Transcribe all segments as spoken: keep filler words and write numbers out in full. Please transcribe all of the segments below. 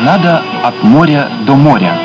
Канада от моря до моря.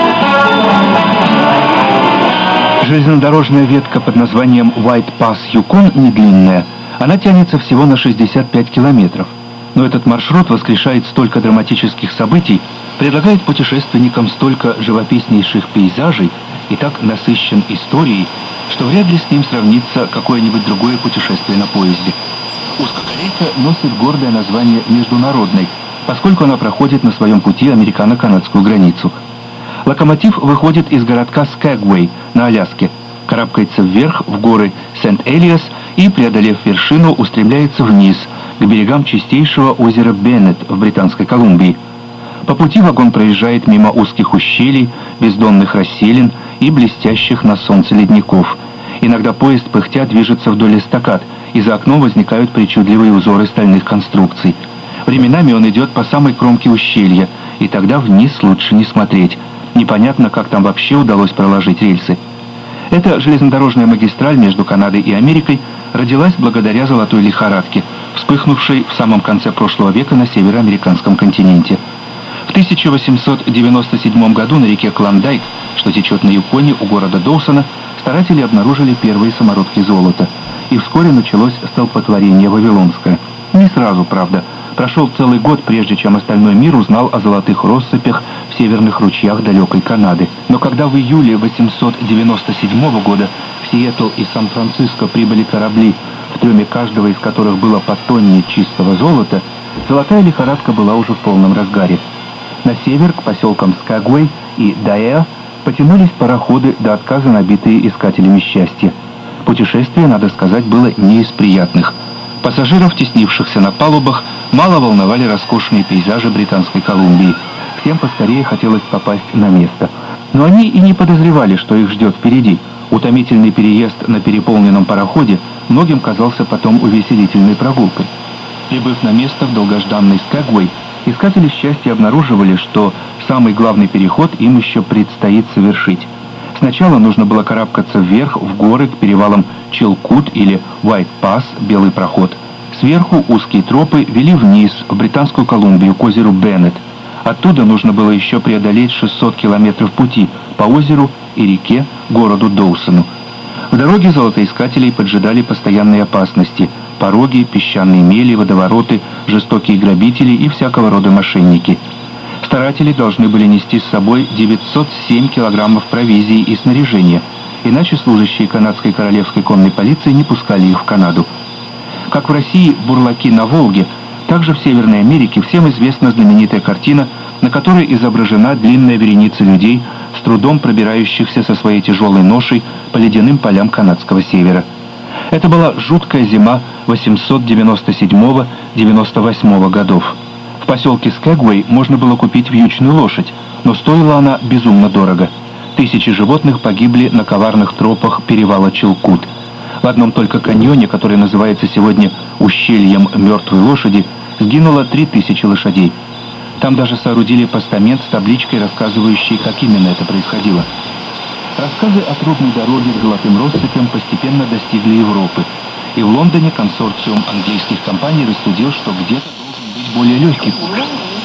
Железнодорожная ветка под названием White Pass Yukon не длинная. Она тянется всего на шестьдесят пять километров. Но этот маршрут воскрешает столько драматических событий, предлагает путешественникам столько живописнейших пейзажей и так насыщен историей, что вряд ли с ним сравнится какое-нибудь другое путешествие на поезде. Узкоколейка носит гордое название «Международной», поскольку она проходит на своем пути американо-канадскую границу. Локомотив выходит из городка Скагвей на Аляске, карабкается вверх в горы Сент-Элиас и, преодолев вершину, устремляется вниз, к берегам чистейшего озера Беннет в Британской Колумбии. По пути вагон проезжает мимо узких ущелий, бездонных расселин и блестящих на солнце ледников. Иногда поезд пыхтя движется вдоль эстакад, и за окном возникают причудливые узоры стальных конструкций. Временами он идет по самой кромке ущелья, и тогда вниз лучше не смотреть. Непонятно, как там вообще удалось проложить рельсы. Эта железнодорожная магистраль между Канадой и Америкой родилась благодаря золотой лихорадке, вспыхнувшей в самом конце прошлого века на североамериканском континенте. В тысяча восемьсот девяносто седьмом году на реке Клондайк, что течет на Юконе у города Доусона, старатели обнаружили первые самородки золота. И вскоре началось столпотворение вавилонское. Не сразу, правда. Прошел целый год, прежде чем остальной мир узнал о золотых россыпях в северных ручьях далекой Канады. Но когда в июле восемьсот девяносто седьмого года в Сиэтл и Сан-Франциско прибыли корабли, в трюме каждого из которых было по тонне чистого золота, золотая лихорадка была уже в полном разгаре. На север, к поселкам Скагвей и Даэа, потянулись пароходы, до отказа набитые искателями счастья. Путешествие, надо сказать, было не из приятных. Пассажиров, теснившихся на палубах, мало волновали роскошные пейзажи Британской Колумбии. Всем поскорее хотелось попасть на место. Но они и не подозревали, что их ждет впереди. Утомительный переезд на переполненном пароходе многим казался потом увеселительной прогулкой. Прибыв на место в долгожданный Скагвей, искатели счастья обнаруживали, что самый главный переход им еще предстоит совершить. Сначала нужно было карабкаться вверх, в горы, к перевалам Чилкут или White Pass, белый проход. Сверху узкие тропы вели вниз, в Британскую Колумбию, к озеру Беннет. Оттуда нужно было еще преодолеть шестьсот километров пути по озеру и реке, городу Доусону. В дороге золотоискателей поджидали постоянные опасности: пороги, песчаные мели, водовороты, жестокие грабители и всякого рода мошенники. Старатели должны были нести с собой девятьсот семь килограммов провизии и снаряжения, иначе служащие канадской королевской конной полиции не пускали их в Канаду. Как в России бурлаки на Волге, также в Северной Америке всем известна знаменитая картина, на которой изображена длинная вереница людей, с трудом пробирающихся со своей тяжелой ношей по ледяным полям канадского севера. Это была жуткая зима восемьсот девяносто седьмого — девяносто восьмого годов. В поселке Скагвей можно было купить вьючную лошадь, но стоила она безумно дорого. Тысячи животных погибли на коварных тропах перевала Чилкут. В одном только каньоне, который называется сегодня ущельем Мертвой лошади, сгинуло три тысячи лошадей. Там даже соорудили постамент с табличкой, рассказывающей, как именно это происходило. Рассказы о трудной дороге к золотым россыпям постепенно достигли Европы. И в Лондоне консорциум английских компаний рассудил, что где-то должен быть более легкий путь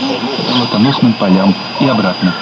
к золотоносным полям и обратно,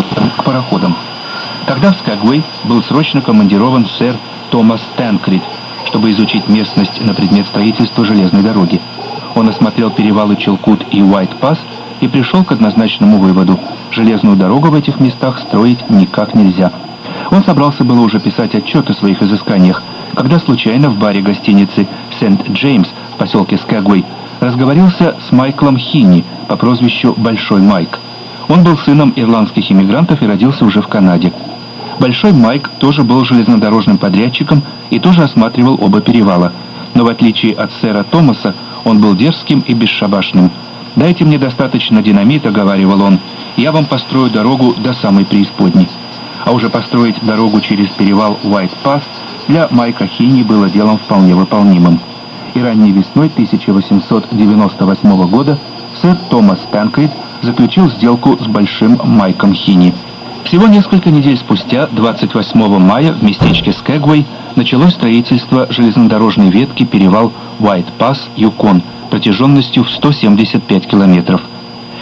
к пароходам. Тогда в Скагвей был срочно командирован сэр Томас Тэнкрид, чтобы изучить местность на предмет строительства железной дороги. Он осмотрел перевалы Чилкут и White Pass и пришел к однозначному выводу: железную дорогу в этих местах строить никак нельзя. Он собрался было уже писать отчет о своих изысканиях, когда случайно в баре гостиницы «Сент-Джеймс» в поселке Скагвей разговорился с Майклом Хинни по прозвищу «Большой Майк». Он был сыном ирландских иммигрантов и родился уже в Канаде. Большой Майк тоже был железнодорожным подрядчиком и тоже осматривал оба перевала. Но в отличие от сэра Томаса, он был дерзким и бесшабашным. «Дайте мне достаточно динамита», — говаривал он, — «я вам построю дорогу до самой преисподней». А уже построить дорогу через перевал White Pass для Майка Хинни было делом вполне выполнимым. И ранней весной тысяча восемьсот девяносто восьмого года сэр Томас Тэнкрид заключил сделку с Большим Майком Хинни. Всего несколько недель спустя, двадцать восьмого мая, в местечке Скагвей началось строительство железнодорожной ветки перевал White Pass Юкон протяженностью в сто семьдесят пять километров.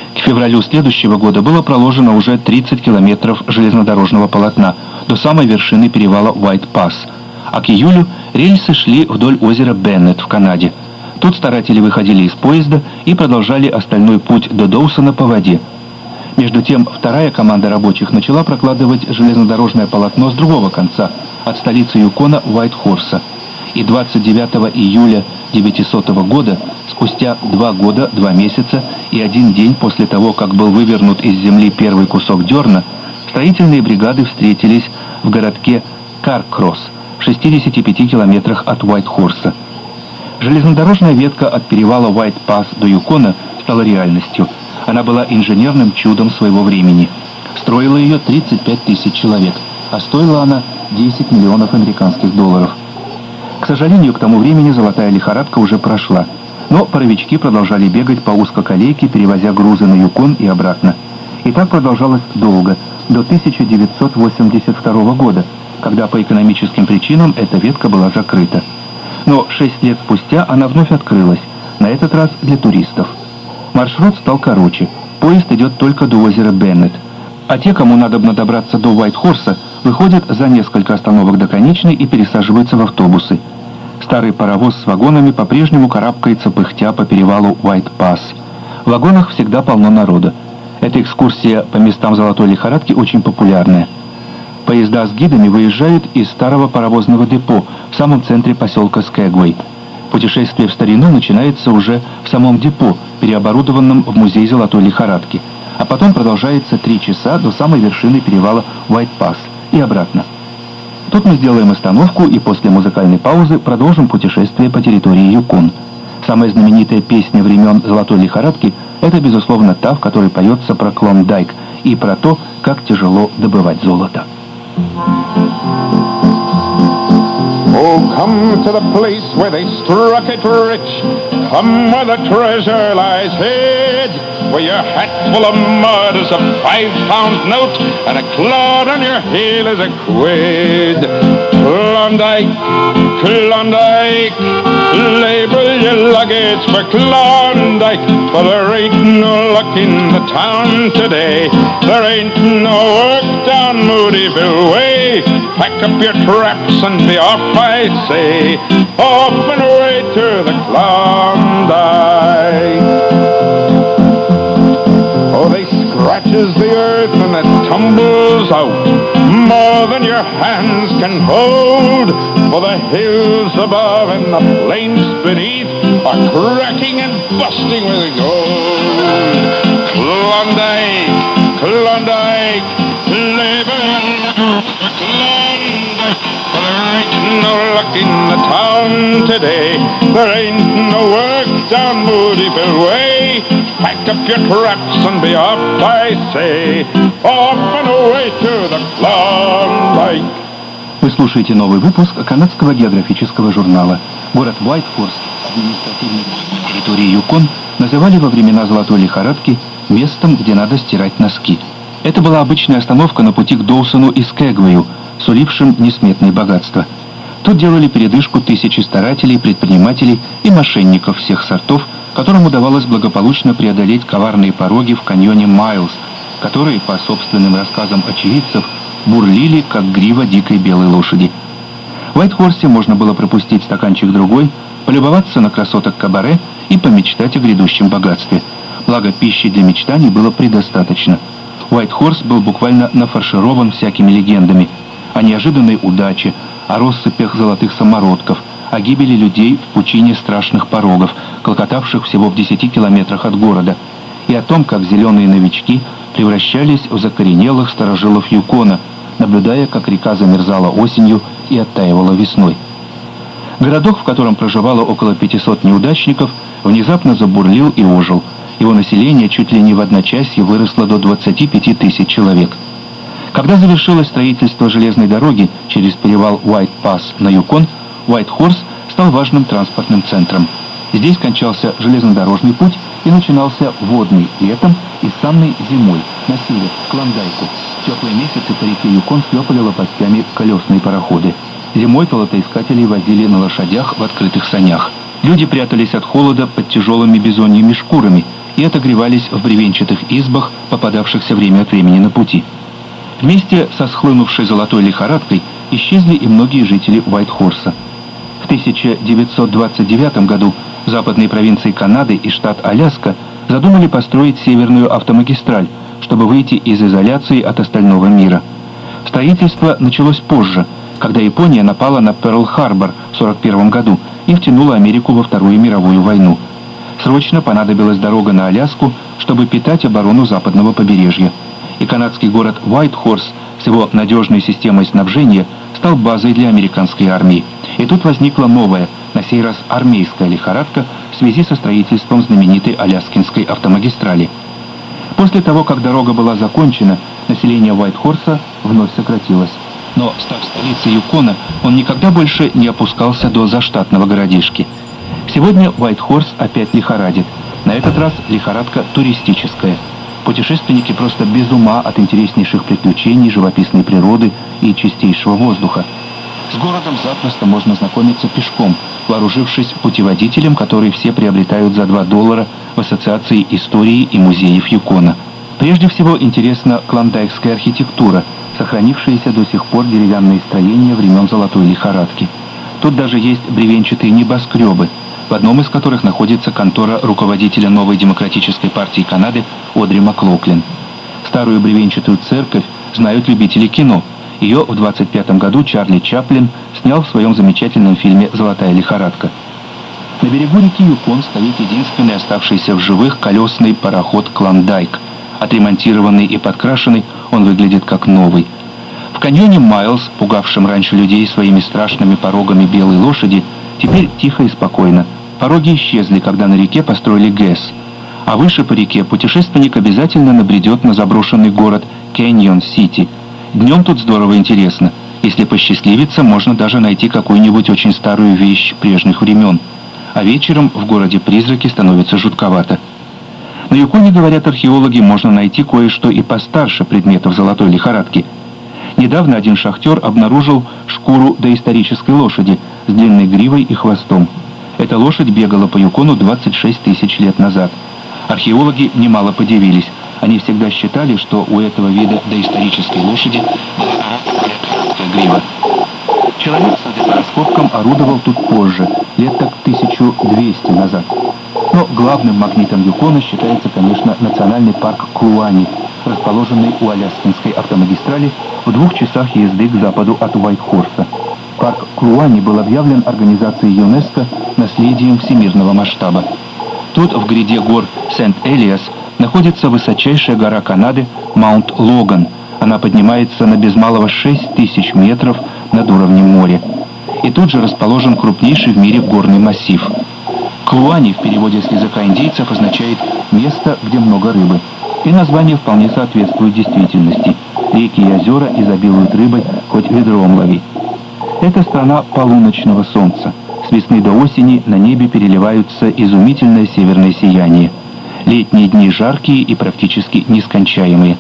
К февралю следующего года было проложено уже тридцать километров железнодорожного полотна до самой вершины перевала Уайт-Пасс, а к июлю рельсы шли вдоль озера Беннет в Канаде. Тут старатели выходили из поезда и продолжали остальной путь до Доусона по воде. Между тем, вторая команда рабочих начала прокладывать железнодорожное полотно с другого конца, от столицы Юкона Уайт-Хорса. И двадцать девятого июля девятисотого года, спустя два года, два месяца и один день после того, как был вывернут из земли первый кусок дерна, строительные бригады встретились в городке Каркросс, в шестидесяти пяти километрах от Уайт-Хорса. Железнодорожная ветка от перевала Уайт-Пасс до Юкона стала реальностью. Она была инженерным чудом своего времени. Строило ее тридцать пять тысяч человек, а стоила она десять миллионов американских долларов. К сожалению, к тому времени золотая лихорадка уже прошла, но паровички продолжали бегать по узкоколейке, перевозя грузы на Юкон и обратно. И так продолжалось долго, до тысяча девятьсот восемьдесят второго года, когда по экономическим причинам эта ветка была закрыта. Но шесть лет спустя она вновь открылась, на этот раз для туристов. Маршрут стал короче, поезд идет только до озера Беннет, а те, кому надобно добраться до Уайт-Хорса, выходят за несколько остановок до конечной и пересаживаются в автобусы. Старый паровоз с вагонами по-прежнему карабкается пыхтя по перевалу Уайт-Пасс. В вагонах всегда полно народа. Эта экскурсия по местам золотой лихорадки очень популярная. Поезда с гидами выезжают из старого паровозного депо в самом центре поселка Скэгвей. Путешествие в старину начинается уже в самом депо, переоборудованном в музей золотой лихорадки, а потом продолжается три часа до самой вершины перевала Уайт-Пасс и обратно. Тут мы сделаем остановку и после музыкальной паузы продолжим путешествие по территории Юкон. Самая знаменитая песня времен золотой лихорадки – это, безусловно, та, в которой поется про Клондайк и про то, как тяжело добывать золото. Oh, come to the place where they struck it rich. Come where the treasure lies hid. Where your hat full of mud is a five-pound note and a clod on your heel is a quid. Klondike, Klondike, label your luggage for Klondike. For there ain't no luck in the town today. There ain't no work down Moodyville way. Pack up your traps and be off, I say, off and away to the Klondike. Oh, they scratches the earth and it tumbles out more than your hands can hold. For the hills above and the plains beneath are cracking and busting with gold. Klondike, Klondike, living Klondike. But there ain't no luck in the town today. There ain't no work down Moodyville way. Pack up your traps and be off, I say, off and away to the Klondike. Вы слушаете новый выпуск канадского географического журнала. Город Уайт-Хорс, административной территории Юкон, называли во времена золотой лихорадки местом, где надо стирать носки. Это была обычная остановка на пути к Доусону и Скэгвею, сулившим несметные богатства. Тут делали передышку тысячи старателей, предпринимателей и мошенников всех сортов, которым удавалось благополучно преодолеть коварные пороги в каньоне Майлз, которые, по собственным рассказам очевидцев, бурлили, как грива дикой белой лошади. В Уайт-Хорсе можно было пропустить стаканчик другой, полюбоваться на красоток кабаре и помечтать о грядущем богатстве. Благо, пищи для мечтаний было предостаточно. Уайт-Хорс был буквально нафарширован всякими легендами о неожиданной удаче, о россыпях золотых самородков, о гибели людей в пучине страшных порогов, клокотавших всего в десяти километрах от города, и о том, как зеленые новички превращались в закоренелых старожилов Юкона, наблюдая, как река замерзала осенью и оттаивала весной. Городок, в котором проживало около пятисот неудачников, внезапно забурлил и ожил. Его население чуть ли не в одночасье выросло до двадцати пяти тысяч человек. Когда завершилось строительство железной дороги через перевал Уайт-Пасс на Юкон, Уайт-Хорс стал важным транспортным центром. Здесь кончался железнодорожный путь и начинался водный летом и санный зимой на север, к Клондайку. В теплые месяцы по реке Юкон шлепали лопастями колесные пароходы. Зимой золотоискателей возили на лошадях в открытых санях. Люди прятались от холода под тяжелыми бизоньими шкурами и отогревались в бревенчатых избах, попадавшихся время от времени на пути. Вместе со схлынувшей золотой лихорадкой исчезли и многие жители Уайт-Хорса. В тысяча девятьсот двадцать девятом году в западной провинции Канады и штат Аляска задумали построить северную автомагистраль, чтобы выйти из изоляции от остального мира. Строительство началось позже, когда Япония напала на Перл-Харбор в сорок первом году и втянула Америку во Вторую мировую войну. Срочно понадобилась дорога на Аляску, чтобы питать оборону западного побережья. И канадский город Уайт-Хорс с его надежной системой снабжения стал базой для американской армии. И тут возникла новая, на сей раз армейская лихорадка в связи со строительством знаменитой Аляскинской автомагистрали. После того, как дорога была закончена, население Уайт-Хорса вновь сократилось. Но, став столицей Юкона, он никогда больше не опускался до заштатного городишки. Сегодня Уайт-Хорс опять лихорадит. На этот раз лихорадка туристическая. Путешественники просто без ума от интереснейших приключений, живописной природы и чистейшего воздуха. С городом запросто можно знакомиться пешком, вооружившись путеводителем, который все приобретают за два доллара в Ассоциации истории и музеев Юкона. Прежде всего интересна клондайкская архитектура, сохранившиеся до сих пор деревянные строения времен золотой лихорадки. Тут даже есть бревенчатые небоскребы, в одном из которых находится контора руководителя новой демократической партии Канады Одри Маклоклин. Старую бревенчатую церковь знают любители кино. Ее в двадцать пятом году Чарли Чаплин снял в своем замечательном фильме «Золотая лихорадка». На берегу реки Юкон стоит единственный оставшийся в живых колесный пароход «Клондайк». Отремонтированный и подкрашенный, он выглядит как новый. В каньоне Майлз, пугавшем раньше людей своими страшными порогами белой лошади, теперь тихо и спокойно. Пороги исчезли, когда на реке построили ГЭС. А выше по реке путешественник обязательно набредет на заброшенный город Кэньон-Сити. Днем тут здорово интересно. Если посчастливится, можно даже найти какую-нибудь очень старую вещь прежних времен. А вечером в городе-призраке становится жутковато. На Юконе, говорят археологи, можно найти кое-что и постарше предметов золотой лихорадки. Недавно один шахтер обнаружил шкуру доисторической лошади с длинной гривой и хвостом. Эта лошадь бегала по Юкону двадцать шесть тысяч лет назад. Археологи немало подивились. Они всегда считали, что у этого вида доисторической лошади была короткая грива. Человек, судя по раскопкам, орудовал тут позже, лет так тысячу двести назад. Но главным магнитом Юкона считается, конечно, национальный парк Клуани, расположенный у Аляскинской автомагистрали в двух часах езды к западу от Уайт-Хорса. Парк Клуани был объявлен организацией ЮНЕСКО наследием всемирного масштаба. Тут, в гряде гор Сент-Элиас, находится высочайшая гора Канады Маунт-Логан. Она поднимается на без малого шесть тысяч метров над уровнем моря. И тут же расположен крупнейший в мире горный массив. Клуани в переводе с языка индейцев означает «место, где много рыбы». И название вполне соответствует действительности. Реки и озера изобилуют рыбой, хоть ведром лови. Это страна полуночного солнца. С весны до осени на небе переливаются изумительное северное сияние. Летние дни жаркие и практически нескончаемые.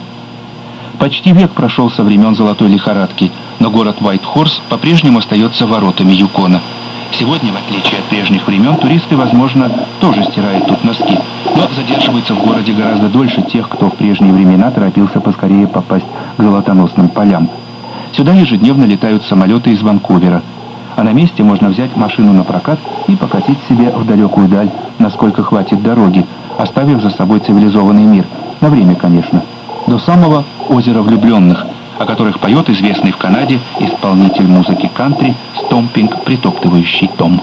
Почти век прошел со времен золотой лихорадки, но город Уайт-Хорс по-прежнему остается воротами Юкона. Сегодня, в отличие от прежних времен, туристы, возможно, тоже стирают тут носки, но задерживаются в городе гораздо дольше тех, кто в прежние времена торопился поскорее попасть к золотоносным полям. Сюда ежедневно летают самолеты из Ванкувера, а на месте можно взять машину на прокат и покатить себе в далекую даль, насколько хватит дороги, оставив за собой цивилизованный мир, на время, конечно, до самого озера влюбленных, о которых поет известный в Канаде исполнитель музыки кантри Стомпинг, притоптывающий Том.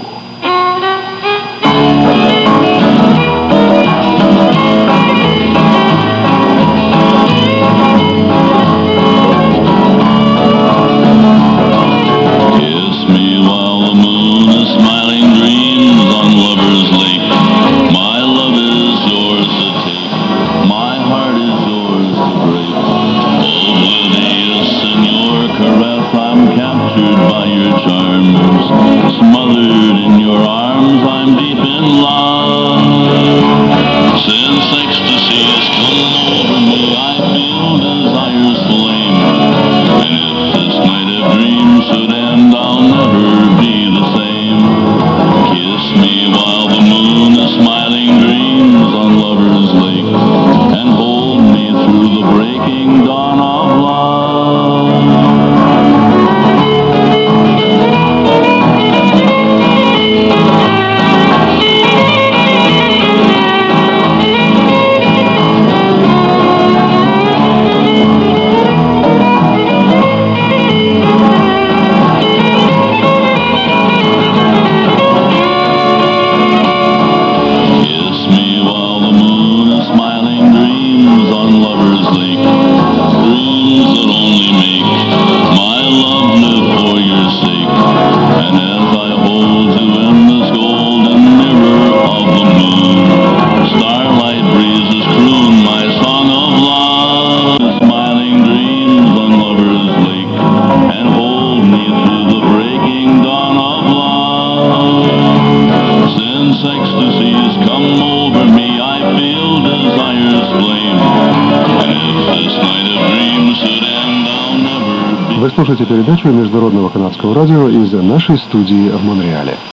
Kiss me while the moon is smiling, dreams on lovers' lane. this ecstasy has come over me, I feel desire's flame. And if this night of dreams should end, I'll never be... Вы слушаете передачу Международного канадского радио из нашей студии в Монреале.